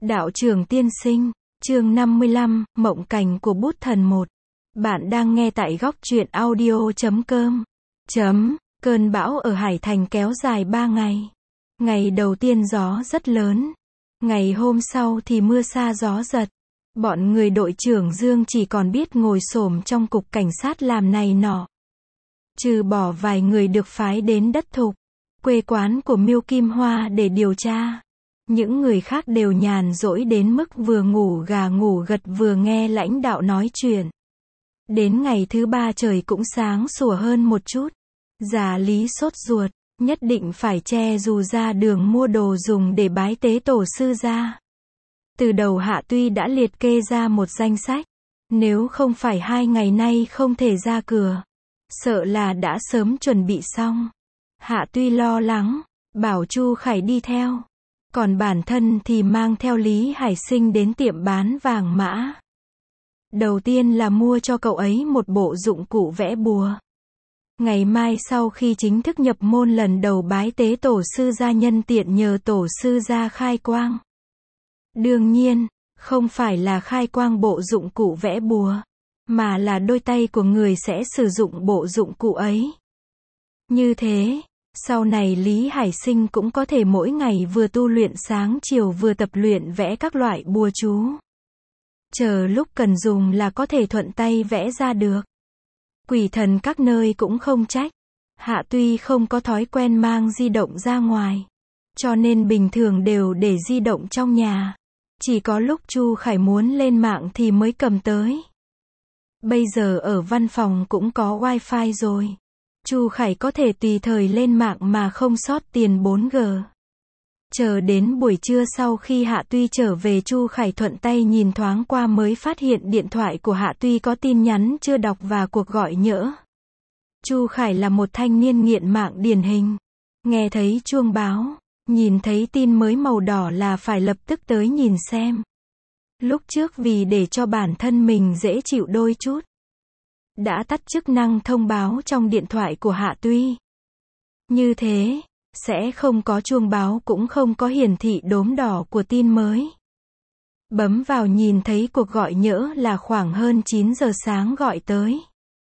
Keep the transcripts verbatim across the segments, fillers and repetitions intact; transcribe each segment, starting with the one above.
Đạo trưởng tiên sinh, chương năm mươi lăm, Mộng cảnh của bút thần một. Bạn đang nghe tại góc truyện audio chấm com. Chấm, cơn bão ở Hải Thành kéo dài ba ngày. Ngày đầu tiên gió rất lớn. Ngày hôm sau thì mưa sa gió giật. Bọn người đội trưởng Dương chỉ còn biết ngồi xổm trong cục cảnh sát làm này nọ. Trừ bỏ vài người được phái đến đất thục, quê quán của Miêu Kim Hoa để điều tra. Những người khác đều nhàn rỗi đến mức vừa ngủ gà ngủ gật vừa nghe lãnh đạo nói chuyện. Đến ngày thứ ba trời cũng sáng sủa hơn một chút. Già Lý sốt ruột, nhất định phải che dù ra đường mua đồ dùng để bái tế tổ sư ra. Từ đầu Hạ Tuy đã liệt kê ra một danh sách. Nếu không phải hai ngày nay không thể ra cửa, sợ là đã sớm chuẩn bị xong. Hạ Tuy lo lắng, bảo Chu Khải đi theo. Còn bản thân thì mang theo Lý Hải Sinh đến tiệm bán vàng mã. Đầu tiên là mua cho cậu ấy một bộ dụng cụ vẽ bùa. Ngày mai sau khi chính thức nhập môn lần đầu bái tế tổ sư gia nhân tiện nhờ tổ sư gia khai quang. Đương nhiên, không phải là khai quang bộ dụng cụ vẽ bùa, mà là đôi tay của người sẽ sử dụng bộ dụng cụ ấy. Như thế, sau này Lý Hải Sinh cũng có thể mỗi ngày vừa tu luyện sáng chiều vừa tập luyện vẽ các loại bùa chú. Chờ lúc cần dùng là có thể thuận tay vẽ ra được. Quỷ thần các nơi cũng không trách. Hạ Tuy không có thói quen mang di động ra ngoài, cho nên bình thường đều để di động trong nhà. Chỉ có lúc Chu Khải muốn lên mạng thì mới cầm tới. Bây giờ ở văn phòng cũng có wifi rồi. Chu Khải có thể tùy thời lên mạng mà không sót tiền bốn G. Chờ đến buổi trưa sau khi Hạ Tuy trở về, Chu Khải thuận tay nhìn thoáng qua mới phát hiện điện thoại của Hạ Tuy có tin nhắn chưa đọc và cuộc gọi nhỡ. Chu Khải là một thanh niên nghiện mạng điển hình. Nghe thấy chuông báo, nhìn thấy tin mới màu đỏ là phải lập tức tới nhìn xem. Lúc trước vì để cho bản thân mình dễ chịu đôi chút, đã tắt chức năng thông báo trong điện thoại của Hạ Tuy. Như thế, sẽ không có chuông báo cũng không có hiển thị đốm đỏ của tin mới. Bấm vào nhìn thấy cuộc gọi nhỡ là khoảng hơn chín giờ sáng gọi tới.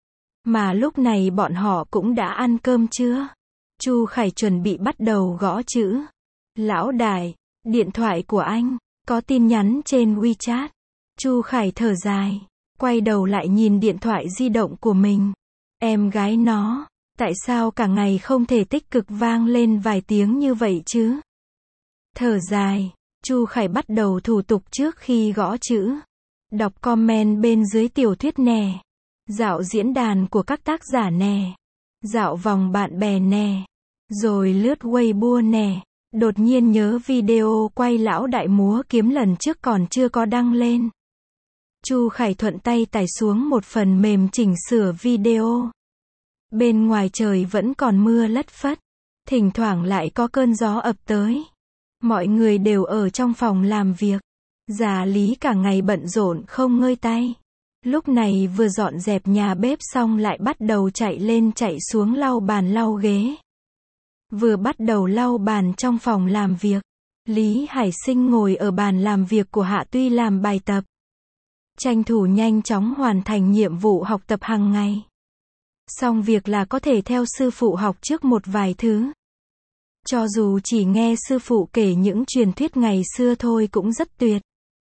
Mà lúc này bọn họ cũng đã ăn cơm trưa. Chu Khải chuẩn bị bắt đầu gõ chữ. Lão đại, điện thoại của anh, có tin nhắn trên WeChat. Chu Khải thở dài, quay đầu lại nhìn điện thoại di động của mình. Em gái nó, tại sao cả ngày không thể tích cực vang lên vài tiếng như vậy chứ? Thở dài, Chu Khải bắt đầu thủ tục trước khi gõ chữ. Đọc comment bên dưới tiểu thuyết nè. Dạo diễn đàn của các tác giả nè. Dạo vòng bạn bè nè. Rồi lướt Weibo nè. Đột nhiên nhớ video quay lão đại múa kiếm lần trước còn chưa có đăng lên. Chu Khải thuận tay tải xuống một phần mềm chỉnh sửa video. Bên ngoài trời vẫn còn mưa lất phất. Thỉnh thoảng lại có cơn gió ập tới. Mọi người đều ở trong phòng làm việc. Già Lý cả ngày bận rộn không ngơi tay. Lúc này vừa dọn dẹp nhà bếp xong lại bắt đầu chạy lên chạy xuống lau bàn lau ghế. Vừa bắt đầu lau bàn trong phòng làm việc, Lý Hải Sinh ngồi ở bàn làm việc của Hạ Tuy làm bài tập. Tranh thủ nhanh chóng hoàn thành nhiệm vụ học tập hàng ngày. Xong việc là có thể theo sư phụ học trước một vài thứ. Cho dù chỉ nghe sư phụ kể những truyền thuyết ngày xưa thôi cũng rất tuyệt.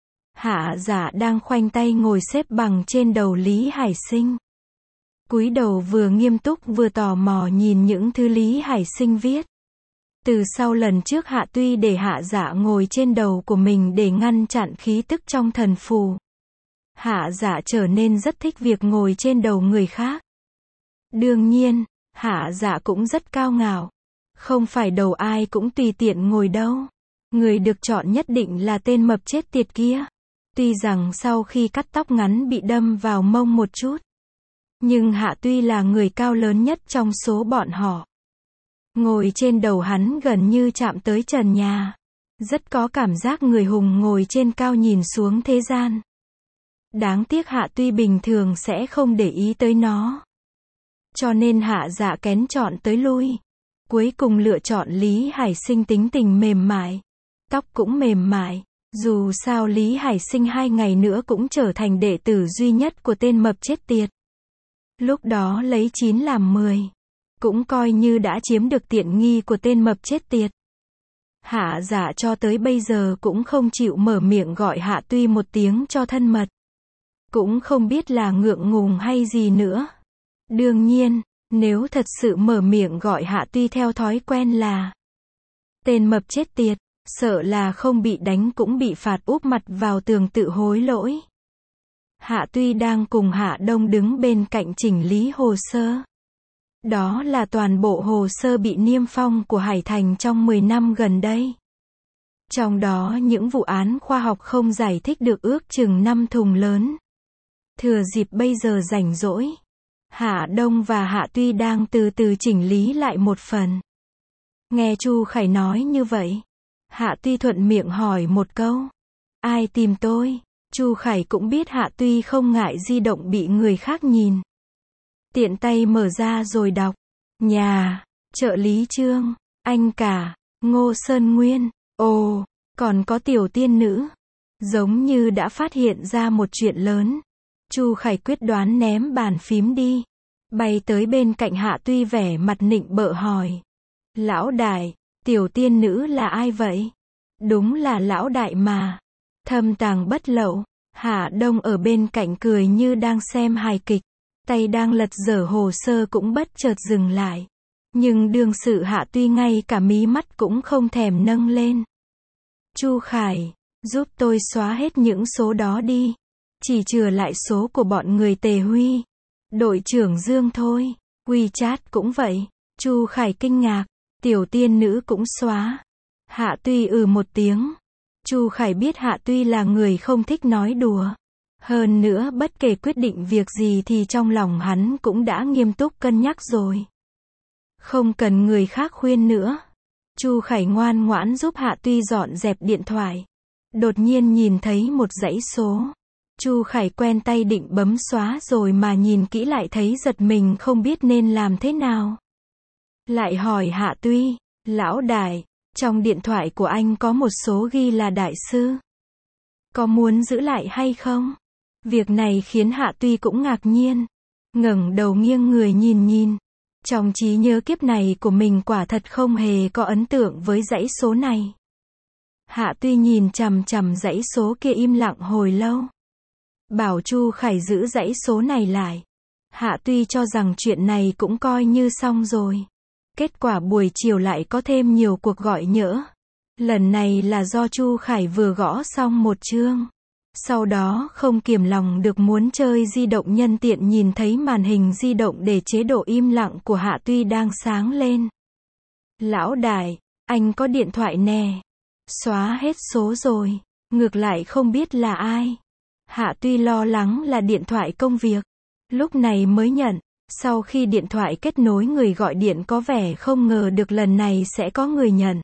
Hạ Giả đang khoanh tay ngồi xếp bằng trên đầu Lý Hải Sinh. Cúi đầu vừa nghiêm túc vừa tò mò nhìn những thứ Lý Hải Sinh viết. Từ sau lần trước Hạ Tuy để Hạ Giả ngồi trên đầu của mình để ngăn chặn khí tức trong thần phù, Hạ Giả trở nên rất thích việc ngồi trên đầu người khác. Đương nhiên, Hạ Giả cũng rất cao ngạo. Không phải đầu ai cũng tùy tiện ngồi đâu. Người được chọn nhất định là tên mập chết tiệt kia. Tuy rằng sau khi cắt tóc ngắn bị đâm vào mông một chút, nhưng Hạ Tuy là người cao lớn nhất trong số bọn họ. Ngồi trên đầu hắn gần như chạm tới trần nhà. Rất có cảm giác người hùng ngồi trên cao nhìn xuống thế gian. Đáng tiếc Hạ Tuy bình thường sẽ không để ý tới nó. Cho nên Hạ Dạ kén chọn tới lui. Cuối cùng lựa chọn Lý Hải Sinh tính tình mềm mại. Tóc cũng mềm mại. Dù sao Lý Hải Sinh hai ngày nữa cũng trở thành đệ tử duy nhất của tên mập chết tiệt. Lúc đó lấy chín làm mười. Cũng coi như đã chiếm được tiện nghi của tên mập chết tiệt. Hạ Dạ cho tới bây giờ cũng không chịu mở miệng gọi Hạ Tuy một tiếng cho thân mật. Cũng không biết là ngượng ngùng hay gì nữa. Đương nhiên, nếu thật sự mở miệng gọi Hạ Tuy theo thói quen là tên mập chết tiệt, sợ là không bị đánh cũng bị phạt úp mặt vào tường tự hối lỗi. Hạ Tuy đang cùng Hạ Đông đứng bên cạnh chỉnh lý hồ sơ. Đó là toàn bộ hồ sơ bị niêm phong của Hải Thành trong mười năm gần đây. Trong đó những vụ án khoa học không giải thích được ước chừng năm thùng lớn. Thừa dịp bây giờ rảnh rỗi, Hạ Đông và Hạ Tuy đang từ từ chỉnh lý lại một phần. Nghe Chu Khải nói như vậy, Hạ Tuy thuận miệng hỏi một câu. Ai tìm tôi? Chu Khải cũng biết Hạ Tuy không ngại di động bị người khác nhìn. Tiện tay mở ra rồi đọc. Nhà, trợ lý Trương, anh cả, Ngô Sơn Nguyên, ồ, còn có tiểu tiên nữ. Giống như đã phát hiện ra một chuyện lớn. Chu Khải quyết đoán ném bàn phím đi. Bay tới bên cạnh Hạ Tuy vẻ mặt nịnh bợ hỏi. Lão đại, tiểu tiên nữ là ai vậy? Đúng là lão đại mà. Thâm tàng bất lậu. Hạ Đông ở bên cạnh cười như đang xem hài kịch. Tay đang lật dở hồ sơ cũng bất chợt dừng lại. Nhưng đương sự Hạ Tuy ngay cả mí mắt cũng không thèm nâng lên. Chu Khải, giúp tôi xóa hết những số đó đi. Chỉ chừa lại số của bọn người Tề Huy. Đội trưởng Dương thôi. WeChat cũng vậy. Chu Khải kinh ngạc. Tiểu tiên nữ cũng xóa. Hạ Tuy ừ một tiếng. Chu Khải biết Hạ Tuy là người không thích nói đùa. Hơn nữa bất kể quyết định việc gì thì trong lòng hắn cũng đã nghiêm túc cân nhắc rồi. Không cần người khác khuyên nữa. Chu Khải ngoan ngoãn giúp Hạ Tuy dọn dẹp điện thoại. Đột nhiên nhìn thấy một dãy số. Chu Khải quen tay định bấm xóa rồi mà nhìn kỹ lại thấy giật mình không biết nên làm thế nào. Lại hỏi Hạ Tuy, lão đại, trong điện thoại của anh có một số ghi là đại sư. Có muốn giữ lại hay không? Việc này khiến Hạ Tuy cũng ngạc nhiên. Ngẩng đầu nghiêng người nhìn nhìn. Trong trí nhớ kiếp này của mình quả thật không hề có ấn tượng với dãy số này. Hạ Tuy nhìn chằm chằm dãy số kia im lặng hồi lâu. Bảo Chu Khải giữ dãy số này lại. Hạ Tuy cho rằng chuyện này cũng coi như xong rồi. Kết quả buổi chiều lại có thêm nhiều cuộc gọi nhỡ. Lần này là do Chu Khải vừa gõ xong một chương. Sau đó không kiềm lòng được muốn chơi di động, nhân tiện nhìn thấy màn hình di động để chế độ im lặng của Hạ Tuy đang sáng lên. Lão đại, anh có điện thoại nè. Xóa hết số rồi. Ngược lại không biết là ai. Hạ Tuy lo lắng là điện thoại công việc. Lúc này mới nhận. Sau khi điện thoại kết nối, người gọi điện có vẻ không ngờ được lần này sẽ có người nhận.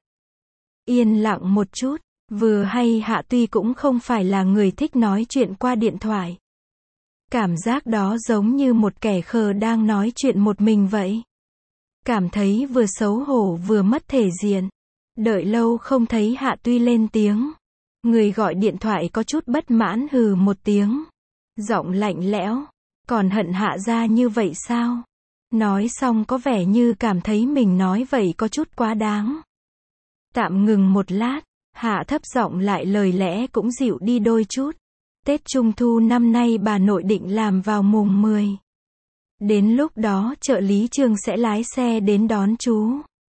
Yên lặng một chút. Vừa hay Hạ Tuy cũng không phải là người thích nói chuyện qua điện thoại. Cảm giác đó giống như một kẻ khờ đang nói chuyện một mình vậy. Cảm thấy vừa xấu hổ vừa mất thể diện. Đợi lâu không thấy Hạ Tuy lên tiếng. Người gọi điện thoại có chút bất mãn hừ một tiếng. Giọng lạnh lẽo. Còn hận Hạ gia như vậy sao? Nói xong có vẻ như cảm thấy mình nói vậy có chút quá đáng. Tạm ngừng một lát. Hạ thấp giọng lại lời lẽ cũng dịu đi đôi chút. Tết Trung Thu năm nay bà nội định làm vào mùng mười. Đến lúc đó trợ lý Trương sẽ lái xe đến đón chú.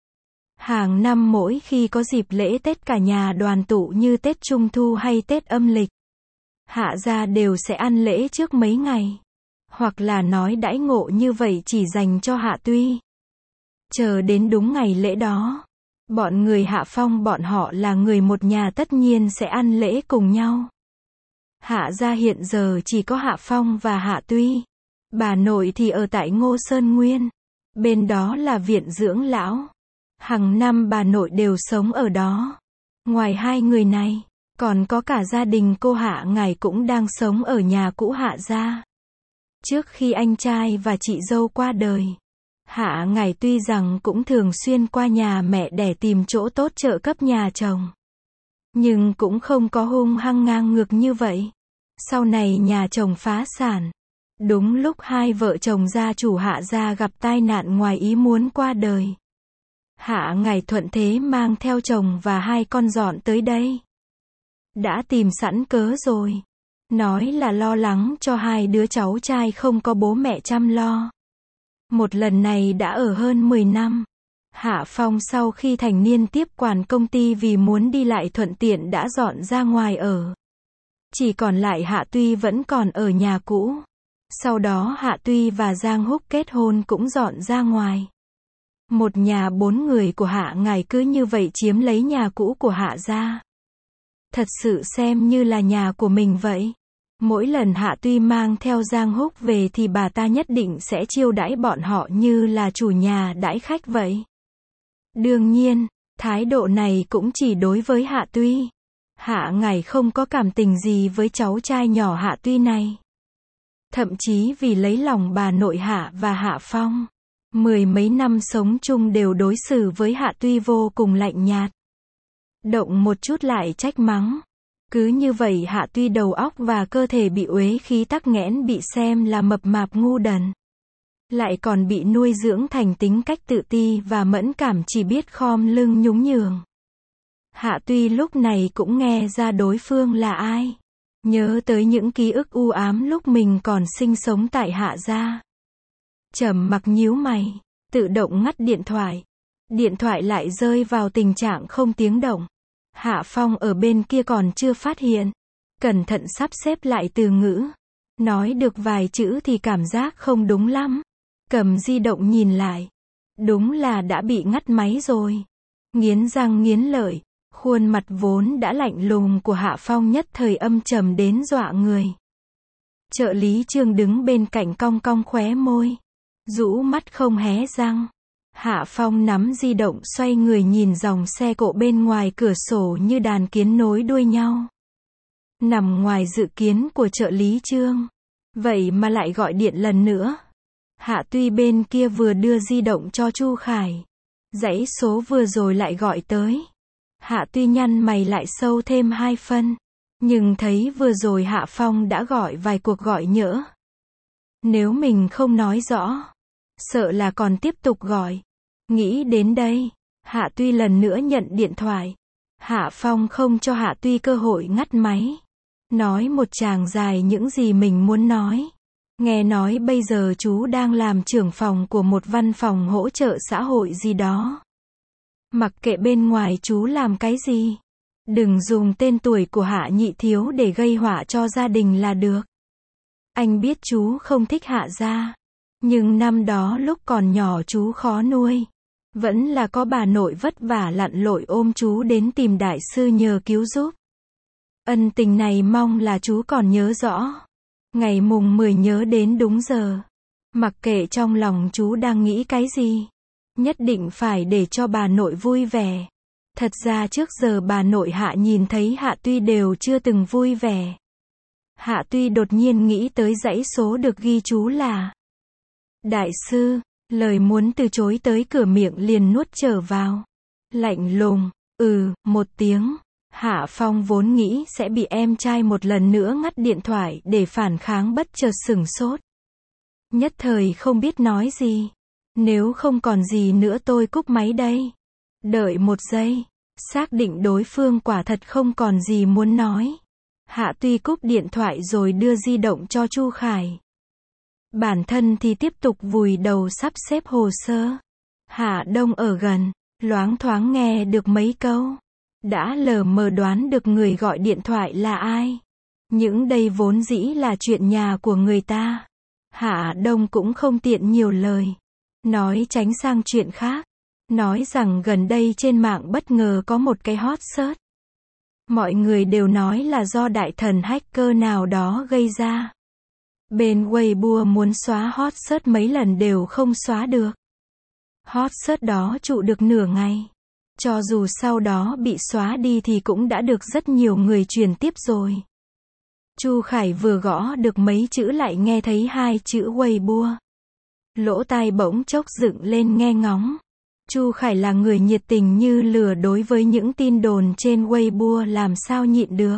Hàng năm mỗi khi có dịp lễ Tết cả nhà đoàn tụ như Tết Trung Thu hay Tết âm lịch, Hạ gia đều sẽ ăn lễ trước mấy ngày. Hoặc là nói đãi ngộ như vậy chỉ dành cho Hạ Tuy. Chờ đến đúng ngày lễ đó, bọn người Hạ Phong bọn họ là người một nhà tất nhiên sẽ ăn lễ cùng nhau. Hạ gia hiện giờ chỉ có Hạ Phong và Hạ Tuy. Bà nội thì ở tại Ngô Sơn Nguyên. Bên đó là viện dưỡng lão. Hàng năm bà nội đều sống ở đó. Ngoài hai người này, còn có cả gia đình cô Hạ Ngải cũng đang sống ở nhà cũ Hạ gia. Trước khi anh trai và chị dâu qua đời, Hạ Ngải tuy rằng cũng thường xuyên qua nhà mẹ để tìm chỗ tốt trợ cấp nhà chồng. Nhưng cũng không có hung hăng ngang ngược như vậy. Sau này nhà chồng phá sản. Đúng lúc hai vợ chồng gia chủ Hạ gia gặp tai nạn ngoài ý muốn qua đời. Hạ Ngải thuận thế mang theo chồng và hai con dọn tới đây. Đã tìm sẵn cớ rồi. Nói là lo lắng cho hai đứa cháu trai không có bố mẹ chăm lo. Một lần này đã ở hơn mười năm. Hạ Phong sau khi thành niên tiếp quản công ty vì muốn đi lại thuận tiện đã dọn ra ngoài ở. Chỉ còn lại Hạ Tuy vẫn còn ở nhà cũ. Sau đó Hạ Tuy và Giang Húc kết hôn cũng dọn ra ngoài. Một nhà bốn người của Hạ Ngải cứ như vậy chiếm lấy nhà cũ của Hạ gia. Thật sự xem như là nhà của mình vậy. Mỗi lần Hạ Tuy mang theo Giang Húc về thì bà ta nhất định sẽ chiêu đãi bọn họ như là chủ nhà đãi khách vậy. Đương nhiên, thái độ này cũng chỉ đối với Hạ Tuy. Hạ Ngải không có cảm tình gì với cháu trai nhỏ Hạ Tuy này. Thậm chí vì lấy lòng bà nội Hạ và Hạ Phong, mười mấy năm sống chung đều đối xử với Hạ Tuy vô cùng lạnh nhạt. Động một chút lại trách mắng. Cứ như vậy Hạ Tuy đầu óc và cơ thể bị uế khí tắc nghẽn, bị xem là mập mạp ngu đần. Lại còn bị nuôi dưỡng thành tính cách tự ti và mẫn cảm, chỉ biết khom lưng nhún nhường. Hạ Tuy lúc này cũng nghe ra đối phương là ai. Nhớ tới những ký ức u ám lúc mình còn sinh sống tại Hạ gia. Trầm mặc nhíu mày, tự động ngắt điện thoại. Điện thoại lại rơi vào tình trạng không tiếng động. Hạ Phong ở bên kia còn chưa phát hiện. Cẩn thận sắp xếp lại từ ngữ. Nói được vài chữ thì cảm giác không đúng lắm. Cầm di động nhìn lại. Đúng là đã bị ngắt máy rồi. Nghiến răng nghiến lợi. Khuôn mặt vốn đã lạnh lùng của Hạ Phong nhất thời âm trầm đến dọa người. Trợ lý Trương đứng bên cạnh cong cong khóe môi. Rũ mắt không hé răng. Hạ Phong nắm di động xoay người nhìn dòng xe cộ bên ngoài cửa sổ như đàn kiến nối đuôi nhau. Nằm ngoài dự kiến của trợ lý Trương. Vậy mà lại gọi điện lần nữa. Hạ Tuy bên kia vừa đưa di động cho Chu Khải. Dãy số vừa rồi lại gọi tới. Hạ Tuy nhăn mày lại sâu thêm hai phân. Nhưng thấy vừa rồi Hạ Phong đã gọi vài cuộc gọi nhỡ. Nếu mình không nói rõ, sợ là còn tiếp tục gọi. Nghĩ đến đây, Hạ Tuy lần nữa nhận điện thoại. Hạ Phong không cho Hạ Tuy cơ hội ngắt máy. Nói một tràng dài những gì mình muốn nói. Nghe nói bây giờ chú đang làm trưởng phòng của một văn phòng hỗ trợ xã hội gì đó. Mặc kệ bên ngoài chú làm cái gì, đừng dùng tên tuổi của Hạ nhị thiếu để gây họa cho gia đình là được. Anh biết chú không thích Hạ gia, nhưng năm đó lúc còn nhỏ chú khó nuôi. Vẫn là có bà nội vất vả lặn lội ôm chú đến tìm đại sư nhờ cứu giúp. Ân tình này mong là chú còn nhớ rõ. Ngày mùng mười nhớ đến đúng giờ. Mặc kệ trong lòng chú đang nghĩ cái gì, nhất định phải để cho bà nội vui vẻ. Thật ra trước giờ bà nội Hạ nhìn thấy Hạ Tuy đều chưa từng vui vẻ. Hạ Tuy đột nhiên nghĩ tới dãy số được ghi chú là Đại sư, lời muốn từ chối tới cửa miệng liền nuốt trở vào. Lạnh lùng, ừ, một tiếng. Hạ Phong vốn nghĩ sẽ bị em trai một lần nữa ngắt điện thoại để phản kháng, bất chợt sửng sốt. Nhất thời không biết nói gì. Nếu không còn gì nữa tôi cúp máy đây. Đợi một giây. Xác định đối phương quả thật không còn gì muốn nói. Hạ Tuy cúp điện thoại rồi đưa di động cho Chu Khải. Bản thân thì tiếp tục vùi đầu sắp xếp hồ sơ. Hạ Đông ở gần, loáng thoáng nghe được mấy câu. Đã lờ mờ đoán được người gọi điện thoại là ai. Những đây vốn dĩ là chuyện nhà của người ta. Hạ Đông cũng không tiện nhiều lời. Nói tránh sang chuyện khác. Nói rằng gần đây trên mạng bất ngờ có một cái hot search. Mọi người đều nói là do đại thần hacker nào đó gây ra. Bên Weibo muốn xóa hot search mấy lần đều không xóa được. Hot search đó trụ được nửa ngày. Cho dù sau đó bị xóa đi thì cũng đã được rất nhiều người truyền tiếp rồi. Chu Khải vừa gõ được mấy chữ lại nghe thấy hai chữ Weibo. Lỗ tai bỗng chốc dựng lên nghe ngóng. Chu Khải là người nhiệt tình như lửa đối với những tin đồn trên Weibo làm sao nhịn được.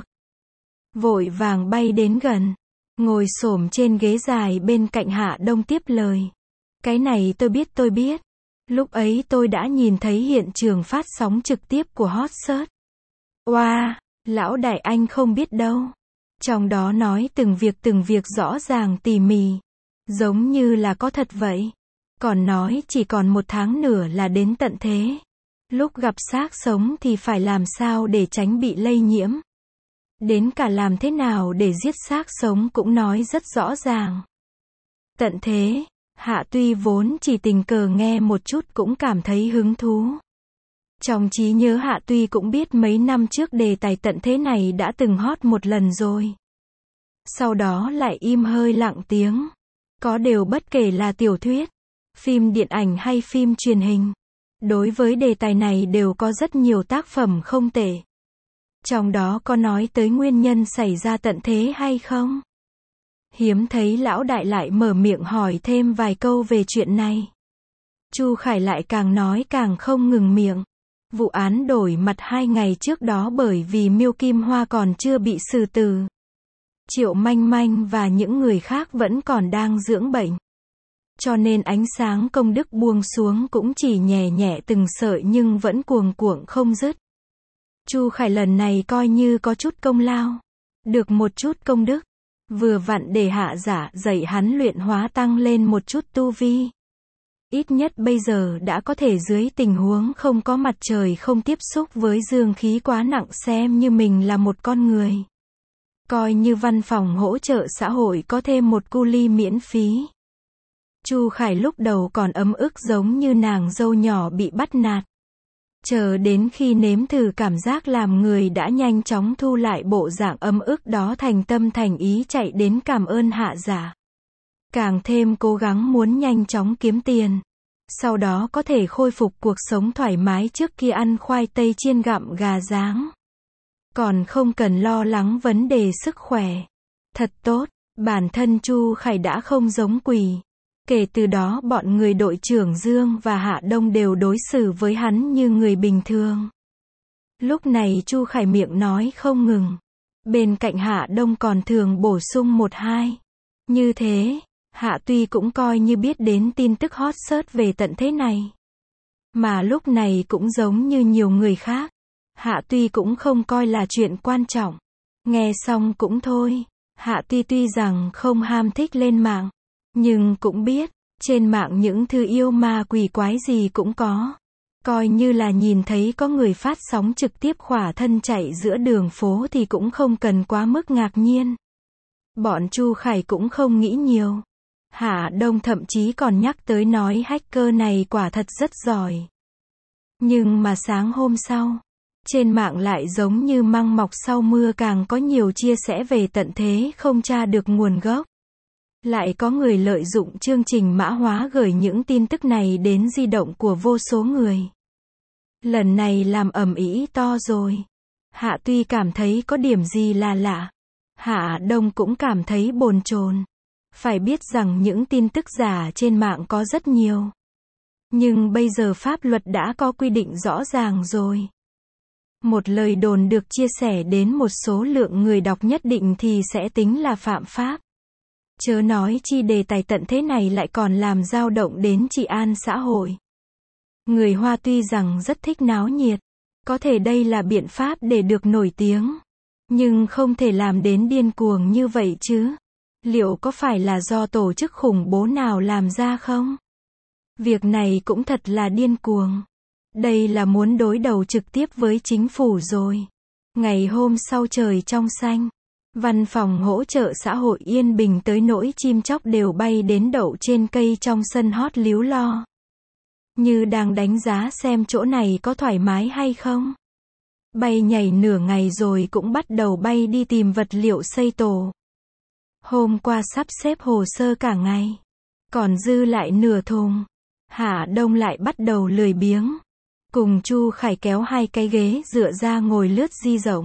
Vội vàng bay đến gần, ngồi xổm trên ghế dài bên cạnh Hạ Đông tiếp lời. Cái này tôi biết tôi biết. Lúc ấy tôi đã nhìn thấy hiện trường phát sóng trực tiếp của Hot Search. Oa, wow, lão đại anh không biết đâu. Trong đó nói từng việc từng việc rõ ràng tỉ mỉ. Giống như là có thật vậy. Còn nói chỉ còn một tháng nữa là đến tận thế. Lúc gặp xác sống thì phải làm sao để tránh bị lây nhiễm. Đến cả làm thế nào để giết xác sống cũng nói rất rõ ràng. Tận thế, Hạ Tuy vốn chỉ tình cờ nghe một chút cũng cảm thấy hứng thú. Trong trí nhớ Hạ Tuy cũng biết mấy năm trước đề tài tận thế này đã từng hot một lần rồi. Sau đó lại im hơi lặng tiếng. Có điều bất kể là tiểu thuyết, phim điện ảnh hay phim truyền hình. Đối với đề tài này đều có rất nhiều tác phẩm không tệ. Trong đó có nói tới nguyên nhân xảy ra tận thế hay không? Hiếm thấy lão đại lại mở miệng hỏi thêm vài câu về chuyện này. Chu Khải lại càng nói càng không ngừng miệng. Vụ án đổi mặt hai ngày trước đó bởi vì Miêu Kim Hoa còn chưa bị xử tử. Triệu Manh Manh và những người khác vẫn còn đang dưỡng bệnh. Cho nên ánh sáng công đức buông xuống cũng chỉ nhẹ nhẹ từng sợi nhưng vẫn cuồng cuộn không dứt. Chu Khải lần này coi như có chút công lao. Được một chút công đức. Vừa vặn để Hạ Giả dạy hắn luyện hóa tăng lên một chút tu vi. Ít nhất bây giờ đã có thể dưới tình huống không có mặt trời không tiếp xúc với dương khí quá nặng xem như mình là một con người. Coi như văn phòng hỗ trợ xã hội có thêm một cu ly miễn phí. Chu Khải lúc đầu còn ấm ức giống như nàng dâu nhỏ bị bắt nạt. Chờ đến khi nếm thử cảm giác làm người đã nhanh chóng thu lại bộ dạng ấm ức đó thành tâm thành ý chạy đến cảm ơn Hạ Giả. Càng thêm cố gắng muốn nhanh chóng kiếm tiền. Sau đó có thể khôi phục cuộc sống thoải mái trước kia ăn khoai tây chiên gặm gà rán. Còn không cần lo lắng vấn đề sức khỏe. Thật tốt, bản thân Chu Khải đã không giống quỷ. Kể từ đó bọn người đội trưởng Dương và Hạ Đông đều đối xử với hắn như người bình thường. Lúc này Chu Khải miệng nói không ngừng. Bên cạnh Hạ Đông còn thường bổ sung một hai. Như thế, Hạ Tuy cũng coi như biết đến tin tức hot search về tận thế này. Mà lúc này cũng giống như nhiều người khác. Hạ Tuy cũng không coi là chuyện quan trọng. Nghe xong cũng thôi. Hạ Tuy tuy rằng không ham thích lên mạng. Nhưng cũng biết, trên mạng những thứ yêu ma quỷ quái gì cũng có. Coi như là nhìn thấy có người phát sóng trực tiếp khỏa thân chạy giữa đường phố thì cũng không cần quá mức ngạc nhiên. Bọn Chu Khải cũng không nghĩ nhiều. Hạ Đông thậm chí còn nhắc tới nói hacker này quả thật rất giỏi. Nhưng mà sáng hôm sau, trên mạng lại giống như măng mọc sau mưa càng có nhiều chia sẻ về tận thế không tra được nguồn gốc. Lại có người lợi dụng chương trình mã hóa gửi những tin tức này đến di động của vô số người. Lần này làm ầm ĩ to rồi. Hạ Tuy cảm thấy có điểm gì là lạ. Hạ Đông cũng cảm thấy bồn chồn. Phải biết rằng những tin tức giả trên mạng có rất nhiều. Nhưng bây giờ pháp luật đã có quy định rõ ràng rồi. Một lời đồn được chia sẻ đến một số lượng người đọc nhất định thì sẽ tính là phạm pháp. Chớ nói chi đề tài tận thế này lại còn làm dao động đến trị an xã hội. Người Hoa tuy rằng rất thích náo nhiệt, có thể đây là biện pháp để được nổi tiếng, nhưng không thể làm đến điên cuồng như vậy chứ. Liệu có phải là do tổ chức khủng bố nào làm ra không? Việc này cũng thật là điên cuồng. Đây là muốn đối đầu trực tiếp với chính phủ rồi. Ngày hôm sau trời trong xanh. Văn phòng hỗ trợ xã hội yên bình tới nỗi chim chóc đều bay đến đậu trên cây trong sân hót líu lo. Như đang đánh giá xem chỗ này có thoải mái hay không. Bay nhảy nửa ngày rồi cũng bắt đầu bay đi tìm vật liệu xây tổ. Hôm qua sắp xếp hồ sơ cả ngày. Còn dư lại nửa thùng. Hạ Đông lại bắt đầu lười biếng. Cùng Chu Khải kéo hai cái ghế dựa ra ngồi lướt di rộng.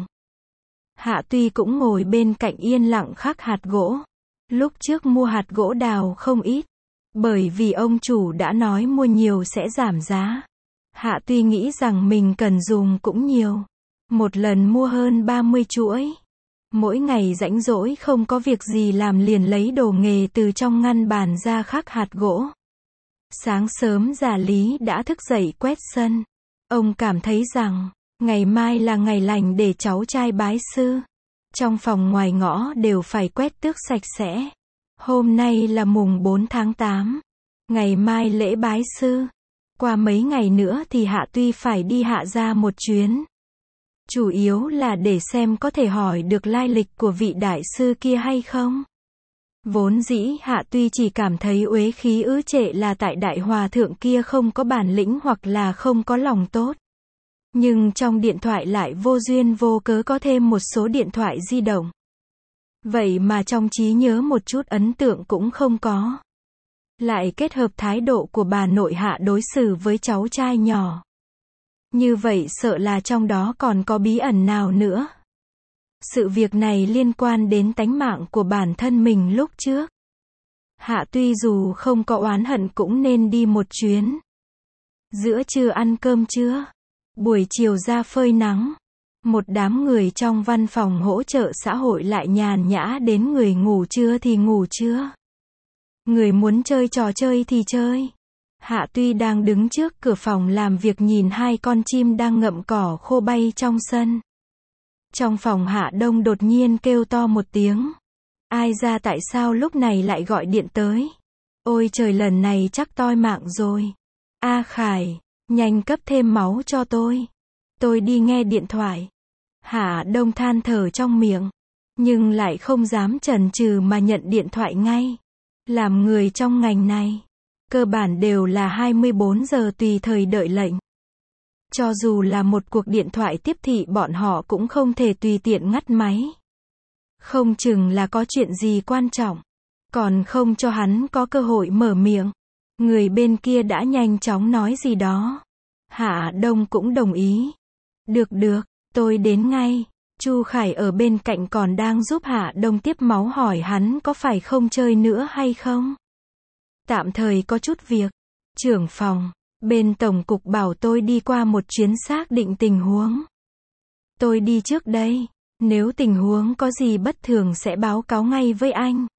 Hạ Tuy cũng ngồi bên cạnh yên lặng khắc hạt gỗ. Lúc trước mua hạt gỗ đào không ít. Bởi vì ông chủ đã nói mua nhiều sẽ giảm giá. Hạ Tuy nghĩ rằng mình cần dùng cũng nhiều. Một lần mua hơn ba mươi chuỗi. Mỗi ngày rảnh rỗi không có việc gì làm liền lấy đồ nghề từ trong ngăn bàn ra khắc hạt gỗ. Sáng sớm già Lý đã thức dậy quét sân. Ông cảm thấy rằng, ngày mai là ngày lành để cháu trai bái sư. Trong phòng ngoài ngõ đều phải quét tước sạch sẽ. Hôm nay là mùng bốn tháng tám. Ngày mai lễ bái sư. Qua mấy ngày nữa thì Hạ Tuy phải đi Hạ gia một chuyến. Chủ yếu là để xem có thể hỏi được lai lịch của vị đại sư kia hay không. Vốn dĩ Hạ Tuy chỉ cảm thấy uế khí ứ trệ là tại đại hòa thượng kia không có bản lĩnh hoặc là không có lòng tốt. Nhưng trong điện thoại lại vô duyên vô cớ có thêm một số điện thoại di động. Vậy mà trong trí nhớ một chút ấn tượng cũng không có. Lại kết hợp thái độ của bà nội Hạ đối xử với cháu trai nhỏ. Như vậy sợ là trong đó còn có bí ẩn nào nữa. Sự việc này liên quan đến tánh mạng của bản thân mình lúc trước. Hạ Tuy dù không có oán hận cũng nên đi một chuyến. Giữa trưa ăn cơm trưa. Buổi chiều ra phơi nắng. Một đám người trong văn phòng hỗ trợ xã hội lại nhàn nhã đến người ngủ trưa thì ngủ trưa. Người muốn chơi trò chơi thì chơi. Hạ Tuy đang đứng trước cửa phòng làm việc nhìn hai con chim đang ngậm cỏ khô bay trong sân. Trong phòng Hạ Đông đột nhiên kêu to một tiếng. Ai ra tại sao lúc này lại gọi điện tới? Ôi trời, lần này chắc toi mạng rồi. A Khải, nhanh cấp thêm máu cho tôi. Tôi đi nghe điện thoại. Hạ Đông than thở trong miệng. Nhưng lại không dám chần chừ mà nhận điện thoại ngay. Làm người trong ngành này. Cơ bản đều là hai mươi bốn giờ tùy thời đợi lệnh. Cho dù là một cuộc điện thoại tiếp thị bọn họ cũng không thể tùy tiện ngắt máy. Không chừng là có chuyện gì quan trọng. Còn không cho hắn có cơ hội mở miệng. Người bên kia đã nhanh chóng nói gì đó. Hạ Đông cũng đồng ý. Được được, tôi đến ngay. Chu Khải ở bên cạnh còn đang giúp Hạ Đông tiếp máu hỏi hắn có phải không chơi nữa hay không. Tạm thời có chút việc. Trưởng phòng, bên tổng cục bảo tôi đi qua một chuyến xác định tình huống. Tôi đi trước đây. Nếu tình huống có gì bất thường sẽ báo cáo ngay với anh.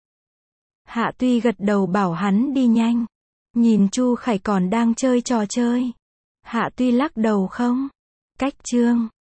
Hạ Tuy gật đầu bảo hắn đi nhanh. Nhìn Chu Khải còn đang chơi trò chơi. Hạ Tuy lắc đầu không. Cách chương.